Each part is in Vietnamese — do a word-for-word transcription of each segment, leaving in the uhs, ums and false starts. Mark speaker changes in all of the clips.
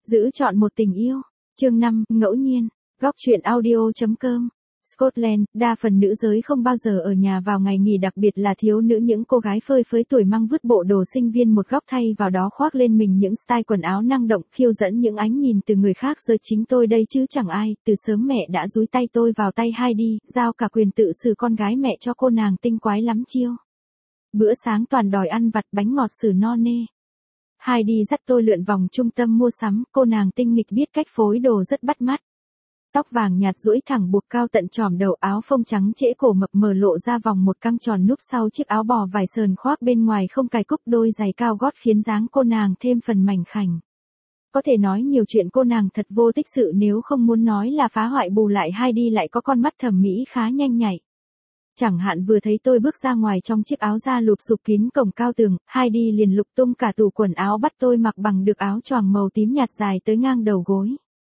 Speaker 1: Giữ chọn một tình yêu. Chương năm, ngẫu nhiên. Góc truyện audio chấm com. Scotland, đa phần nữ giới không bao giờ ở nhà vào ngày nghỉ, đặc biệt là thiếu nữ, những cô gái phơi phới tuổi mang vứt bộ đồ sinh viên một góc, thay vào đó khoác lên mình những style quần áo năng động, khiêu dẫn những ánh nhìn từ người khác. Giờ chính tôi đây chứ chẳng ai. Từ sớm mẹ đã dúi tay tôi vào tay Heidi, giao cả quyền tự xử con gái mẹ cho cô nàng tinh quái lắm chiêu. Bữa sáng toàn đòi ăn vặt, bánh ngọt sừ no nê. Heidi dắt tôi lượn vòng trung tâm mua sắm, cô nàng tinh nghịch biết cách phối đồ rất bắt mắt. Tóc vàng nhạt duỗi thẳng buộc cao tận chòm đầu, áo phông trắng trễ cổ mập mờ lộ ra vòng một căng tròn núp sau chiếc áo bò vải sờn khoác bên ngoài không cài cúc, đôi giày cao gót khiến dáng cô nàng thêm phần mảnh khảnh. Có thể nói nhiều chuyện cô nàng thật vô tích sự, nếu không muốn nói là phá hoại. Bù lại Heidi lại có con mắt thẩm mỹ khá nhanh nhạy. Chẳng hạn vừa thấy tôi bước ra ngoài trong chiếc áo da lụp xụp kín cổng cao tường, Heidi liền lục tung cả tủ quần áo bắt tôi mặc bằng được áo choàng màu tím nhạt dài tới ngang đầu gối.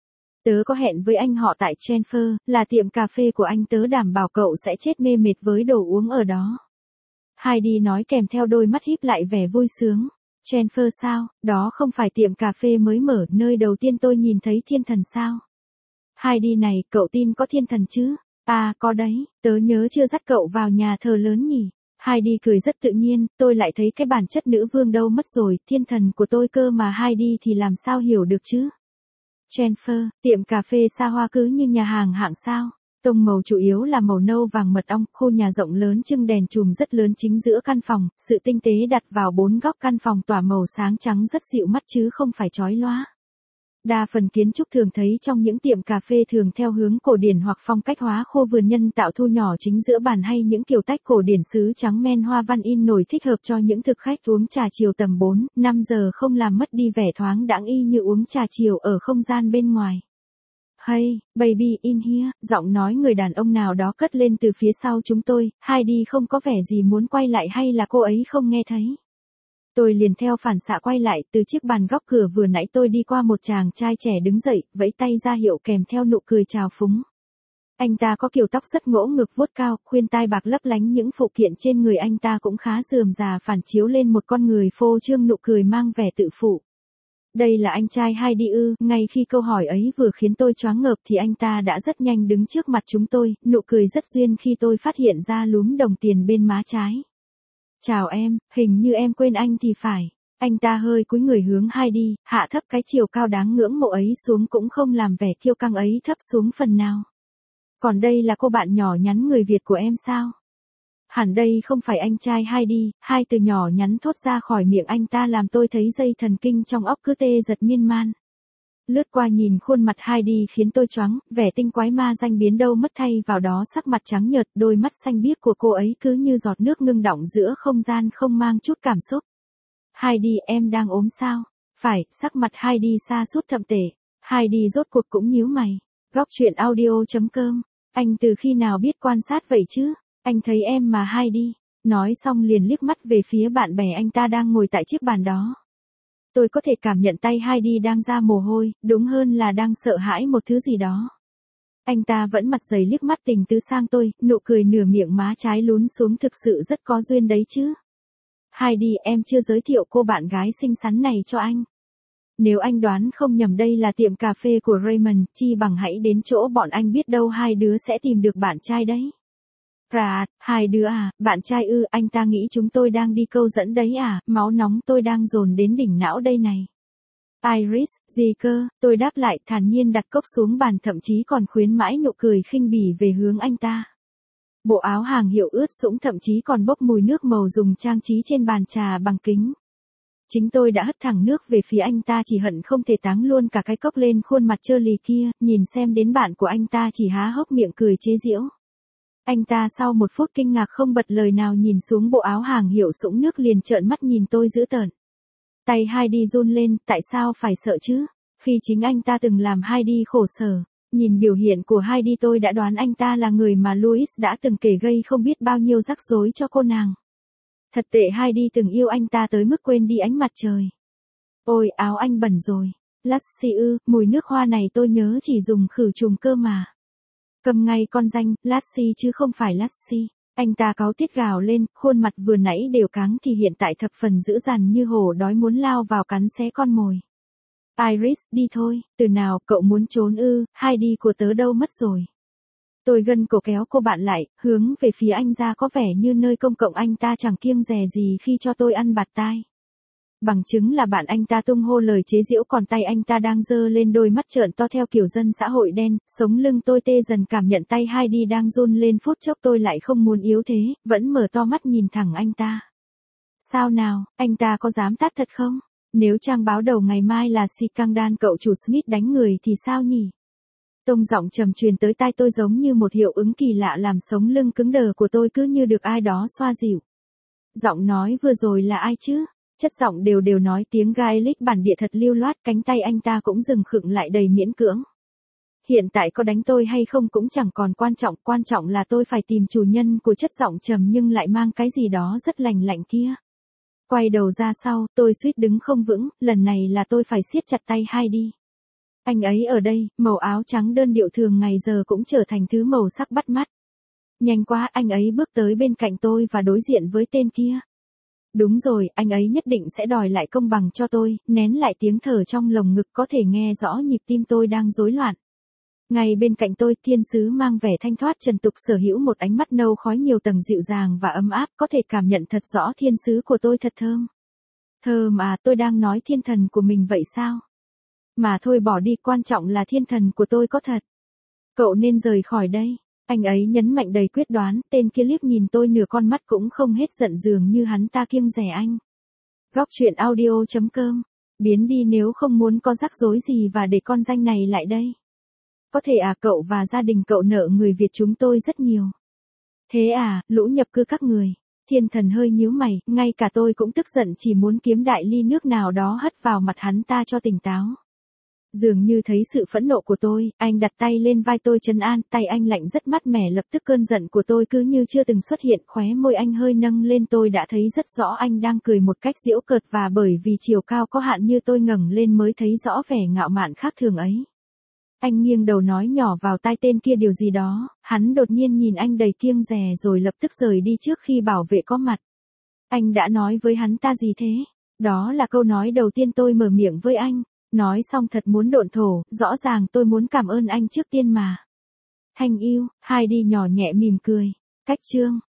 Speaker 1: Tớ có hẹn với anh họ tại Chenfer, là tiệm cà phê của anh, tớ đảm bảo cậu sẽ chết mê mệt với đồ uống ở đó. Heidi nói kèm theo đôi mắt híp lại vẻ vui sướng. Chenfer sao, đó không phải tiệm cà phê mới mở, nơi đầu tiên tôi nhìn thấy thiên thần sao? Heidi này, cậu tin có thiên thần chứ? À, có đấy, tớ nhớ chưa dắt cậu vào nhà thờ lớn nhỉ? Heidi cười rất tự nhiên, tôi lại thấy cái bản chất nữ vương đâu mất rồi, thiên thần của tôi cơ mà Heidi thì làm sao hiểu được chứ? Chenfer, tiệm cà phê xa hoa cứ như nhà hàng hạng sao? Tông màu chủ yếu là màu nâu vàng mật ong, khu nhà rộng lớn trưng đèn chùm rất lớn chính giữa căn phòng, sự tinh tế đặt vào bốn góc căn phòng tỏa màu sáng trắng rất dịu mắt chứ không phải chói lóa. Đa phần kiến trúc thường thấy trong những tiệm cà phê thường theo hướng cổ điển hoặc phong cách hóa, khu vườn nhân tạo thu nhỏ chính giữa bàn hay những kiểu tách cổ điển sứ trắng men hoa văn in nổi, thích hợp cho những thực khách uống trà chiều tầm bốn, năm giờ không làm mất đi vẻ thoáng đãng y như uống trà chiều ở không gian bên ngoài. Hey, baby in here, giọng nói người đàn ông nào đó cất lên từ phía sau chúng tôi. Heidi không có vẻ gì muốn quay lại, hay là cô ấy không nghe thấy? Tôi liền theo phản xạ quay lại, từ chiếc bàn góc cửa vừa nãy tôi đi qua một chàng trai trẻ đứng dậy, vẫy tay ra hiệu kèm theo nụ cười chào phúng. Anh ta có kiểu tóc rất ngỗ ngược vuốt cao, khuyên tai bạc lấp lánh, những phụ kiện trên người anh ta cũng khá rườm rà, phản chiếu lên một con người phô trương, nụ cười mang vẻ tự phụ. Đây là anh trai Heidi ư? Ngay khi câu hỏi ấy vừa khiến tôi choáng ngợp thì anh ta đã rất nhanh đứng trước mặt chúng tôi, nụ cười rất duyên khi tôi phát hiện ra lúm đồng tiền bên má trái. Chào em, hình như em quên anh thì phải. Anh ta hơi cúi người hướng Heidi, hạ thấp cái chiều cao đáng ngưỡng mộ ấy xuống, cũng không làm vẻ kiêu căng ấy thấp xuống phần nào. Còn đây là cô bạn nhỏ nhắn người Việt của em sao? Hẳn đây không phải anh trai Heidi. Hai từ nhỏ nhắn thốt ra khỏi miệng anh ta làm tôi thấy dây thần kinh trong óc cứ tê giật miên man. Lướt qua nhìn khuôn mặt Heidi khiến tôi choáng, vẻ tinh quái ma danh biến đâu mất, thay vào đó sắc mặt trắng nhợt, đôi mắt xanh biếc của cô ấy cứ như giọt nước ngưng đọng giữa không gian, không mang chút cảm xúc. Heidi, em đang ốm sao? Phải, sắc mặt Heidi sa sút thậm tệ. Heidi rốt cuộc cũng nhíu mày. Góc truyện audio chấm com. Anh từ khi nào biết quan sát vậy chứ? Anh thấy em mà Heidi. Nói xong liền liếc mắt về phía bạn bè anh ta đang ngồi tại chiếc bàn đó. Tôi có thể cảm nhận tay Heidi đang ra mồ hôi, đúng hơn là đang sợ hãi một thứ gì đó. Anh ta vẫn mặt dày liếc mắt tình tứ sang tôi, nụ cười nửa miệng má trái lún xuống, thực sự rất có duyên đấy chứ. Heidi, em chưa giới thiệu cô bạn gái xinh xắn này cho anh. Nếu anh đoán không nhầm đây là tiệm cà phê của Raymond, chi bằng hãy đến chỗ bọn anh, biết đâu hai đứa sẽ tìm được bạn trai đấy. Rà, hai đứa à, bạn trai ư? Anh ta nghĩ chúng tôi đang đi câu dẫn đấy à? Máu nóng tôi đang dồn đến đỉnh não đây này. Iris, gì cơ? Tôi đáp lại thản nhiên, đặt cốc xuống bàn, thậm chí còn khuyến mãi nụ cười khinh bỉ về hướng anh ta. Bộ áo hàng hiệu ướt sũng, thậm chí còn bốc mùi nước màu dùng trang trí trên bàn trà bằng kính. Chính tôi đã hất thẳng nước về phía anh ta, chỉ hận không thể táng luôn cả cái cốc lên khuôn mặt trơ lì kia. Nhìn xem đến bạn của anh ta chỉ há hốc miệng cười chế giễu. Anh ta sau một phút kinh ngạc không bật lời nào nhìn xuống bộ áo hàng hiệu sũng nước, liền trợn mắt nhìn tôi dữ tợn. Tay Heidi run lên, tại sao phải sợ chứ? Khi chính anh ta từng làm Heidi khổ sở. Nhìn biểu hiện của Heidi tôi đã đoán anh ta là người mà Louis đã từng kể gây không biết bao nhiêu rắc rối cho cô nàng. Thật tệ, Heidi từng yêu anh ta tới mức quên đi ánh mặt trời. Ôi, áo anh bẩn rồi. Lassie ư? Mùi nước hoa này tôi nhớ chỉ dùng khử trùng cơ mà. Cầm ngay con danh, Lassie chứ không phải Lassie. Anh ta cáu tiết gào lên, khuôn mặt vừa nãy đều cáng thì hiện tại thập phần dữ dằn như hổ đói muốn lao vào cắn xé con mồi. Iris, đi thôi, từ nào, cậu muốn trốn ư, Heidi của tớ đâu mất rồi. Tôi gân cổ kéo cô bạn lại, hướng về phía anh ra có vẻ như nơi công cộng anh ta chẳng kiêng dè gì khi cho tôi ăn bạt tai. Bằng chứng là bạn anh ta tung hô lời chế giễu còn tay anh ta đang giơ lên đôi mắt trợn to theo kiểu dân xã hội đen, sống lưng tôi tê dần cảm nhận tay Heidi đang run lên phút chốc tôi lại không muốn yếu thế, vẫn mở to mắt nhìn thẳng anh ta. Sao nào, anh ta có dám tát thật không? Nếu trang báo đầu ngày mai là scandal cậu chủ Smith đánh người thì sao nhỉ? Tông giọng trầm truyền tới tai tôi giống như một hiệu ứng kỳ lạ làm sống lưng cứng đờ của tôi cứ như được ai đó xoa dịu. Giọng nói vừa rồi là ai chứ? Chất giọng đều đều nói tiếng Gaelic bản địa thật lưu loát, cánh tay anh ta cũng dừng khựng lại đầy miễn cưỡng. Hiện tại có đánh tôi hay không cũng chẳng còn quan trọng, quan trọng là tôi phải tìm chủ nhân của chất giọng trầm nhưng lại mang cái gì đó rất lành lạnh kia. Quay đầu ra sau, tôi suýt đứng không vững, lần này là tôi phải siết chặt tay Heidi. Anh ấy ở đây, màu áo trắng đơn điệu thường ngày giờ cũng trở thành thứ màu sắc bắt mắt. Nhanh quá, anh ấy bước tới bên cạnh tôi và đối diện với tên kia. Đúng rồi, anh ấy nhất định sẽ đòi lại công bằng cho tôi, nén lại tiếng thở trong lồng ngực có thể nghe rõ nhịp tim tôi đang rối loạn. Ngay bên cạnh tôi, thiên sứ mang vẻ thanh thoát trần tục sở hữu một ánh mắt nâu khói nhiều tầng dịu dàng và ấm áp, có thể cảm nhận thật rõ thiên sứ của tôi thật thơm. Thơm à, tôi đang nói thiên thần của mình vậy sao? Mà thôi bỏ đi, quan trọng là thiên thần của tôi có thật. Cậu nên rời khỏi đây. Anh ấy nhấn mạnh đầy quyết đoán, tên kia liếc nhìn tôi nửa con mắt cũng không hết giận dường như hắn ta kiêng dè anh. Góc truyện audio chấm com. Biến đi nếu không muốn có rắc rối gì và để con danh này lại đây. Có thể à, cậu và gia đình cậu nợ người Việt chúng tôi rất nhiều. Thế à, lũ nhập cư các người. Thiên thần hơi nhíu mày, ngay cả tôi cũng tức giận chỉ muốn kiếm đại ly nước nào đó hất vào mặt hắn ta cho tỉnh táo. Dường như thấy sự phẫn nộ của tôi, anh đặt tay lên vai tôi trấn an, tay anh lạnh rất mát mẻ lập tức cơn giận của tôi cứ như chưa từng xuất hiện, khóe môi anh hơi nâng lên tôi đã thấy rất rõ anh đang cười một cách giễu cợt và bởi vì chiều cao có hạn như tôi ngẩng lên mới thấy rõ vẻ ngạo mạn khác thường ấy. Anh nghiêng đầu nói nhỏ vào tai tên kia điều gì đó, hắn đột nhiên nhìn anh đầy kiêng dè rồi lập tức rời đi trước khi bảo vệ có mặt. Anh đã nói với hắn ta gì thế? Đó là câu nói đầu tiên tôi mở miệng với anh. Nói xong thật muốn độn thổ, rõ ràng tôi muốn cảm ơn anh trước tiên mà. Thanh yêu, Heidi nhỏ nhẹ mỉm cười. Cách chương.